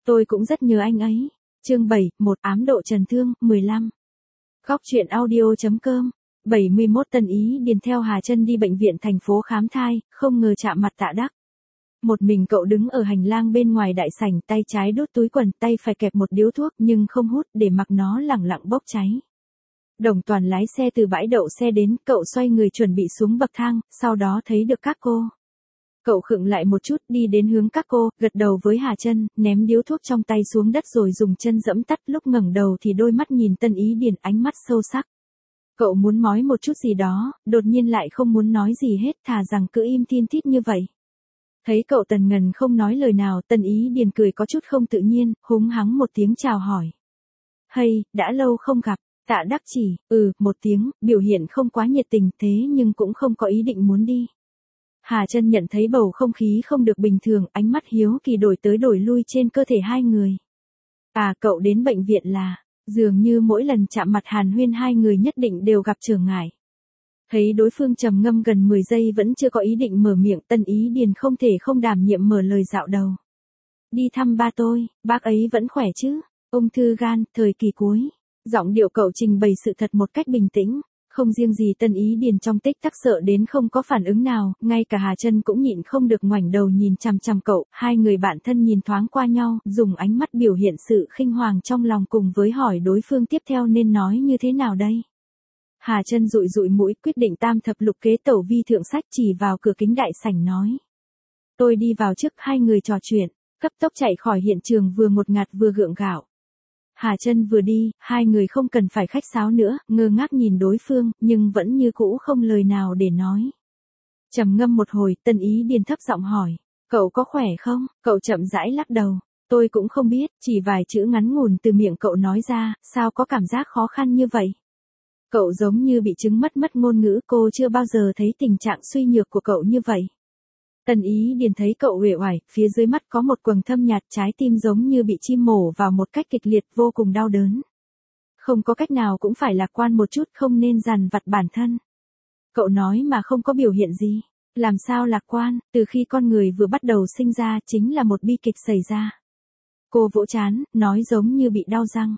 Tôi cũng rất nhớ anh ấy. Chương 7, một ám độ trần thương, 15. Góc truyện audio.com. 71 Tân Ý Điền theo Hà Trân đi bệnh viện thành phố khám thai, không ngờ chạm mặt Tạ Đắc. Một mình cậu đứng ở hành lang bên ngoài đại sảnh, tay trái đút túi quần, tay phải kẹp một điếu thuốc nhưng không hút, để mặc nó lẳng lặng bốc cháy. Đồng Toàn lái xe từ bãi đậu xe đến, cậu xoay người chuẩn bị xuống bậc thang, sau đó thấy được các cô. Cậu khựng lại một chút, đi đến hướng các cô, gật đầu với Hà Trân, ném điếu thuốc trong tay xuống đất rồi dùng chân giẫm tắt, lúc ngẩng đầu thì đôi mắt nhìn Tân Ý Điền, ánh mắt sâu sắc. Cậu muốn nói một chút gì đó, đột nhiên lại không muốn nói gì hết, thà rằng cứ im tin tít như vậy. Thấy cậu tần ngần không nói lời nào, Tân Ý Điền cười có chút không tự nhiên, húng hắng một tiếng chào hỏi. Hay, đã lâu không gặp. Tạ Đắc chỉ, một tiếng, biểu hiện không quá nhiệt tình, thế nhưng cũng không có ý định muốn đi. Hà Trân nhận thấy bầu không khí không được bình thường, ánh mắt hiếu kỳ đổi tới đổi lui trên cơ thể hai người. À, cậu đến bệnh viện là, dường như mỗi lần chạm mặt hàn huyên hai người nhất định đều gặp trở ngại. Thấy đối phương trầm ngâm gần 10 giây vẫn chưa có ý định mở miệng, Tân Ý Điền không thể không đảm nhiệm mở lời dạo đầu. Đi thăm ba tôi, bác ấy vẫn khỏe chứ, ung thư gan, thời kỳ cuối. Giọng điệu cậu trình bày sự thật một cách bình tĩnh, không riêng gì Tân Ý Điền trong tích tắc sợ đến không có phản ứng nào, ngay cả Hà Trân cũng nhịn không được ngoảnh đầu nhìn chằm chằm cậu, hai người bạn thân nhìn thoáng qua nhau, dùng ánh mắt biểu hiện sự khinh hoàng trong lòng cùng với hỏi đối phương tiếp theo nên nói như thế nào đây. Hà Trân dụi dụi mũi, quyết định tam thập lục kế tẩu vi thượng sách, chỉ vào cửa kính đại sảnh nói. Tôi đi vào trước, hai người trò chuyện, cấp tốc chạy khỏi hiện trường vừa ngột ngạt vừa gượng gạo. Hà Trân vừa đi, hai người không cần phải khách sáo nữa, ngơ ngác nhìn đối phương, nhưng vẫn như cũ không lời nào để nói. Trầm ngâm một hồi, Tân Ý Điền thấp giọng hỏi, cậu có khỏe không? Cậu chậm rãi lắc đầu, tôi cũng không biết, chỉ vài chữ ngắn ngủn từ miệng cậu nói ra, sao có cảm giác khó khăn như vậy? Cậu giống như bị chứng mất ngôn ngữ, cô chưa bao giờ thấy tình trạng suy nhược của cậu như vậy. Tân Ý Điền thấy cậu uể oải, phía dưới mắt có một quầng thâm nhạt, trái tim giống như bị chim mổ vào một cách kịch liệt, vô cùng đau đớn. Không có cách nào cũng phải lạc quan một chút, không nên dằn vặt bản thân. Cậu nói mà không có biểu hiện gì, làm sao lạc quan, từ khi con người vừa bắt đầu sinh ra chính là một bi kịch xảy ra. Cô vỗ trán, nói giống như bị đau răng,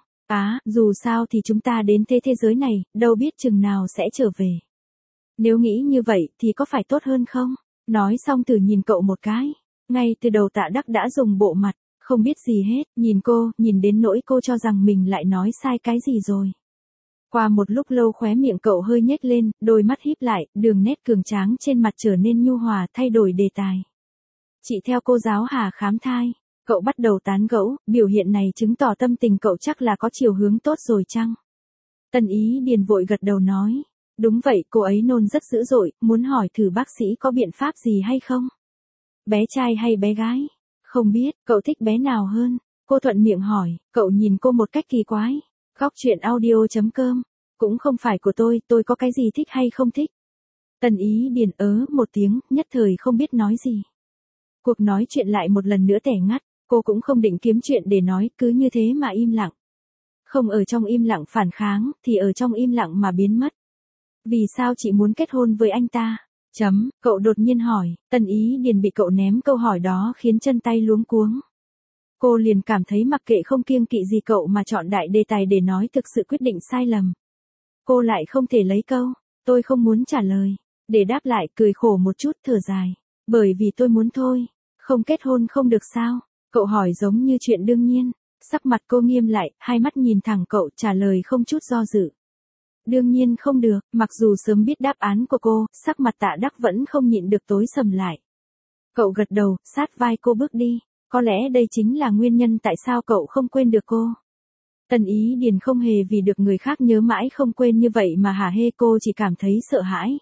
dù sao thì chúng ta đến thế giới này, đâu biết chừng nào sẽ trở về. Nếu nghĩ như vậy thì có phải tốt hơn không? Nói xong thử nhìn cậu một cái. Ngay từ đầu Tạ Đắc đã dùng bộ mặt, không biết gì hết, nhìn cô, nhìn đến nỗi cô cho rằng mình lại nói sai cái gì rồi. Qua một lúc lâu khóe miệng cậu hơi nhếch lên, đôi mắt híp lại, đường nét cường tráng trên mặt trở nên nhu hòa, thay đổi đề tài. Chị theo cô giáo Hà khám thai. Cậu bắt đầu tán gẫu, biểu hiện này chứng tỏ tâm tình cậu chắc là có chiều hướng tốt rồi chăng? Tân Ý Điền vội gật đầu nói. Đúng vậy, cô ấy nôn rất dữ dội, muốn hỏi thử bác sĩ có biện pháp gì hay không? Bé trai hay bé gái? Không biết, cậu thích bé nào hơn? Cô thuận miệng hỏi, cậu nhìn cô một cách kỳ quái. Góc truyện audio.com. Cũng không phải của tôi có cái gì thích hay không thích. Tân Ý Điền một tiếng, nhất thời không biết nói gì. Cuộc nói chuyện lại một lần nữa tẻ ngắt, cô cũng không định kiếm chuyện để nói, cứ như thế mà im lặng. Không ở trong im lặng phản kháng, thì ở trong im lặng mà biến mất. Vì sao chị muốn kết hôn với anh ta? Cậu đột nhiên hỏi, Tân Ý Điền bị cậu ném câu hỏi đó khiến chân tay luống cuống. Cô liền cảm thấy mặc kệ không kiêng kỵ gì cậu mà chọn đại đề tài để nói thực sự quyết định sai lầm. Cô lại không thể lấy câu, tôi không muốn trả lời, để đáp lại, cười khổ một chút, thở dài. Bởi vì tôi muốn thôi, không kết hôn không được sao? Cậu hỏi giống như chuyện đương nhiên. Sắc mặt cô nghiêm lại, hai mắt nhìn thẳng cậu, trả lời không chút do dự. Đương nhiên không được, mặc dù sớm biết đáp án của cô, sắc mặt Tạ Đắc vẫn không nhịn được tối sầm lại. Cậu gật đầu, sát vai cô bước đi. Có lẽ đây chính là nguyên nhân tại sao cậu không quên được cô. Tân Ý Điền không hề vì được người khác nhớ mãi không quên như vậy mà hả hê, cô chỉ cảm thấy sợ hãi.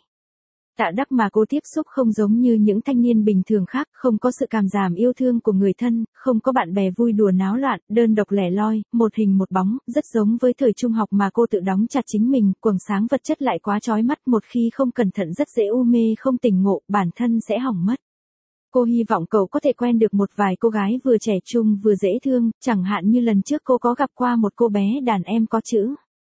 Tạ Đắc mà cô tiếp xúc không giống như những thanh niên bình thường khác, không có sự cảm giảm yêu thương của người thân, không có bạn bè vui đùa náo loạn, đơn độc lẻ loi, một hình một bóng, rất giống với thời trung học mà cô tự đóng chặt chính mình, quầng sáng vật chất lại quá chói mắt, một khi không cẩn thận rất dễ u mê không tỉnh ngộ, bản thân sẽ hỏng mất. Cô hy vọng cậu có thể quen được một vài cô gái vừa trẻ trung vừa dễ thương, chẳng hạn như lần trước cô có gặp qua một cô bé đàn em có chữ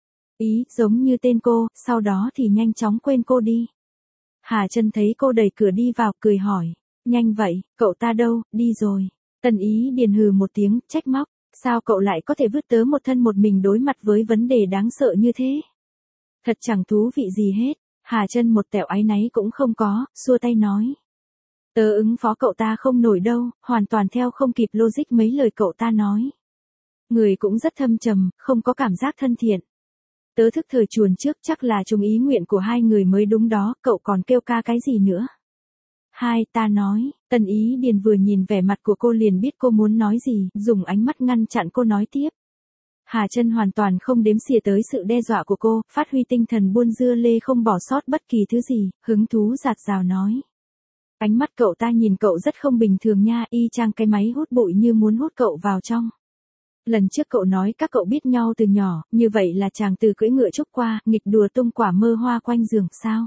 Ý, giống như tên cô, sau đó thì nhanh chóng quên cô đi. Hà Trân thấy cô đẩy cửa đi vào, cười hỏi, nhanh vậy, cậu ta đâu, đi rồi. Tần Ý Điền hừ một tiếng, trách móc, sao cậu lại có thể vứt tớ một thân một mình đối mặt với vấn đề đáng sợ như thế? Thật chẳng thú vị gì hết. Hà Chân một tẹo áy náy cũng không có, xua tay nói. Tớ ứng phó cậu ta không nổi đâu, hoàn toàn theo không kịp logic mấy lời cậu ta nói. Người cũng rất thâm trầm, không có cảm giác thân thiện. Tớ thức thời chuồn trước, chắc là chung ý nguyện của hai người mới đúng đó, cậu còn kêu ca cái gì nữa? Hai, ta nói. Tần Ý Điền vừa nhìn vẻ mặt của cô liền biết cô muốn nói gì, dùng ánh mắt ngăn chặn cô nói tiếp. Hà Chân hoàn toàn không đếm xỉa tới sự đe dọa của cô, phát huy tinh thần buôn dưa lê không bỏ sót bất kỳ thứ gì, hứng thú rạt rào nói. Ánh mắt cậu ta nhìn cậu rất không bình thường nha, y chang cái máy hút bụi như muốn hút cậu vào trong. Lần trước cậu nói các cậu biết nhau từ nhỏ, như vậy là chàng từ cưỡi ngựa trúc qua, nghịch đùa tung quả mơ hoa quanh giường sao?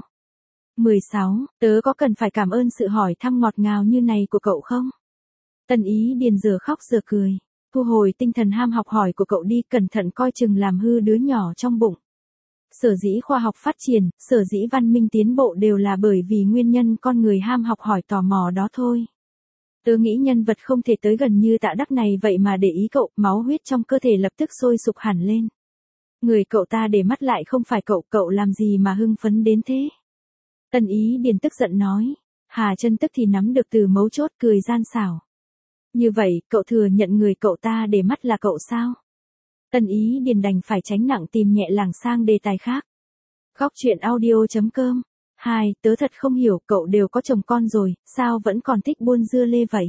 16, tớ có cần phải cảm ơn sự hỏi thăm ngọt ngào như này của cậu không? Tần Ý Điền giờ khóc giờ cười. Thu hồi tinh thần ham học hỏi của cậu đi, cẩn thận coi chừng làm hư đứa nhỏ trong bụng. Sở dĩ khoa học phát triển, sở dĩ văn minh tiến bộ đều là bởi vì nguyên nhân con người ham học hỏi tò mò đó thôi. Tớ nghĩ nhân vật không thể tới gần như Tạ Đắc này vậy mà để ý cậu, máu huyết trong cơ thể lập tức sôi sục hẳn lên. Người cậu ta để mắt lại không phải cậu, cậu làm gì mà hưng phấn đến thế? Tần Ý Điền tức giận nói. Hà Chân tức thì nắm được từ mấu chốt, cười gian xảo. Như vậy, cậu thừa nhận người cậu ta để mắt là cậu sao? Tần Ý Điền đành phải tránh nặng tìm nhẹ làng sang đề tài khác. Góc truyện audio.com. 2, tớ thật không hiểu, cậu đều có chồng con rồi, sao vẫn còn thích buôn dưa lê vậy?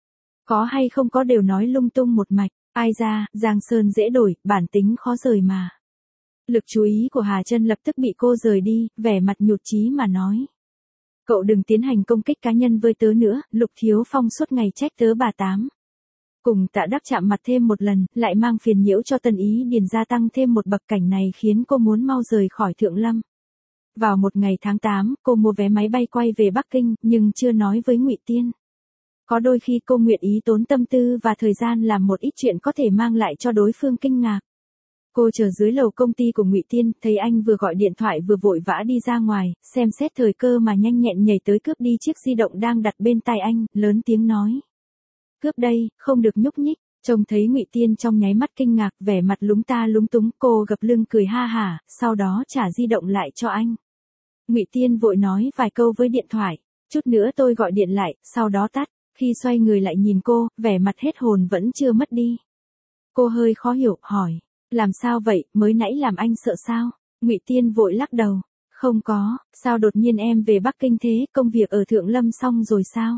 Có hay không có đều nói lung tung một mạch, ai ra, Giang Sơn dễ đổi, bản tính khó rời mà. Lực chú ý của Hà Chân lập tức bị cô rời đi, vẻ mặt nhụt chí mà nói. Cậu đừng tiến hành công kích cá nhân với tớ nữa, Lục Thiếu Phong suốt ngày trách tớ bà tám. Cùng Tạ Đắc chạm mặt thêm một lần, lại mang phiền nhiễu cho Tần Ý Điền gia tăng thêm một bậc, cảnh này khiến cô muốn mau rời khỏi Thượng Lâm. Vào một ngày tháng 8, cô mua vé máy bay quay về Bắc Kinh, nhưng chưa nói với Ngụy Tiên. Có đôi khi cô nguyện ý tốn tâm tư và thời gian làm một ít chuyện có thể mang lại cho đối phương kinh ngạc. Cô chờ dưới lầu công ty của Ngụy Tiên, thấy anh vừa gọi điện thoại vừa vội vã đi ra ngoài, xem xét thời cơ mà nhanh nhẹn nhảy tới cướp đi chiếc di động đang đặt bên tai anh, lớn tiếng nói. Cướp đây, không được nhúc nhích. Trông thấy Ngụy Tiên trong nháy mắt kinh ngạc, vẻ mặt lúng ta lúng túng, cô gập lưng cười ha hả, sau đó trả di động lại cho anh. Ngụy Tiên vội nói vài câu với điện thoại, chút nữa tôi gọi điện lại, sau đó tắt. Khi xoay người lại nhìn cô, vẻ mặt hết hồn vẫn chưa mất đi. Cô hơi khó hiểu, hỏi, làm sao vậy, mới nãy làm anh sợ sao? Ngụy Tiên vội lắc đầu, không có, sao đột nhiên em về Bắc Kinh thế, công việc ở Thượng Lâm xong rồi sao?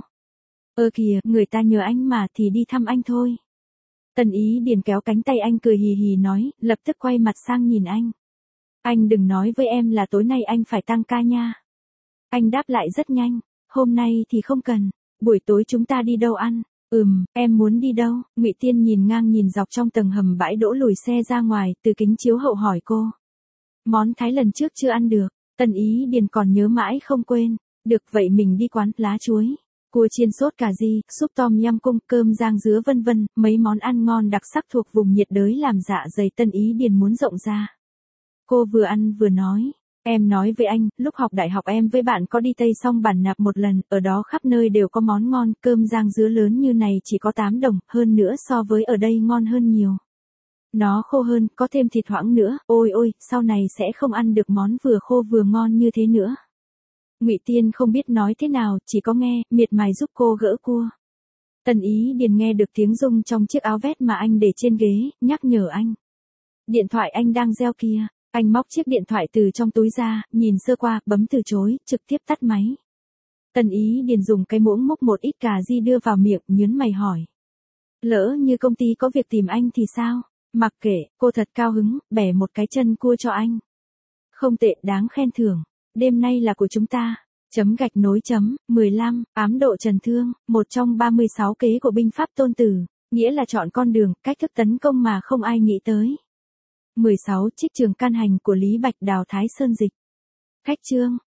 Kìa, người ta nhờ anh mà thì đi thăm anh thôi. Tần Ý Điền kéo cánh tay anh cười hì hì nói, lập tức quay mặt sang nhìn anh. Anh đừng nói với em là tối nay anh phải tăng ca nha. Anh đáp lại rất nhanh, hôm nay thì không cần, buổi tối chúng ta đi đâu ăn? Em muốn đi đâu? Ngụy Tiên nhìn ngang nhìn dọc trong tầng hầm bãi đỗ lùi xe ra ngoài, từ kính chiếu hậu hỏi cô. Món Thái lần trước chưa ăn được, Tần Ý Điền còn nhớ mãi không quên. Được vậy mình đi quán lá chuối, cua chiên sốt cà ri, súp tom yum cung, cơm rang dứa vân vân, mấy món ăn ngon đặc sắc thuộc vùng nhiệt đới làm dạ dày Tần Ý Điền muốn rộng ra. Cô vừa ăn vừa nói. Em nói với anh, lúc học đại học em với bạn có đi Tây Song Bản Nạp một lần, ở đó khắp nơi đều có món ngon, cơm rang dứa lớn như này chỉ có 8 đồng, hơn nữa so với ở đây ngon hơn nhiều. Nó khô hơn, có thêm thịt hoãng nữa, ôi ôi, sau này sẽ không ăn được món vừa khô vừa ngon như thế nữa. Ngụy Tiên không biết nói thế nào, chỉ có nghe, miệt mài giúp cô gỡ cua. Tần Ý Điền nghe được tiếng rung trong chiếc áo vest mà anh để trên ghế, nhắc nhở anh. Điện thoại anh đang reo kia. Anh móc chiếc điện thoại từ trong túi ra, nhìn sơ qua, bấm từ chối, trực tiếp tắt máy. Tần Ý Điền dùng cái muỗng múc một ít cà ri đưa vào miệng, nhớn mày hỏi. Lỡ như công ty có việc tìm anh thì sao? Mặc kệ, cô thật cao hứng, bẻ một cái chân cua cho anh. Không tệ, đáng khen thưởng. Đêm nay là của chúng ta. Chấm gạch nối chấm, 15, ám độ trần thương, một trong 36 kế của binh pháp Tôn Tử, nghĩa là chọn con đường, cách thức tấn công mà không ai nghĩ tới. 16. Trích trường can hành của Lý Bạch Đào Thái Sơn Dịch. Khách chương.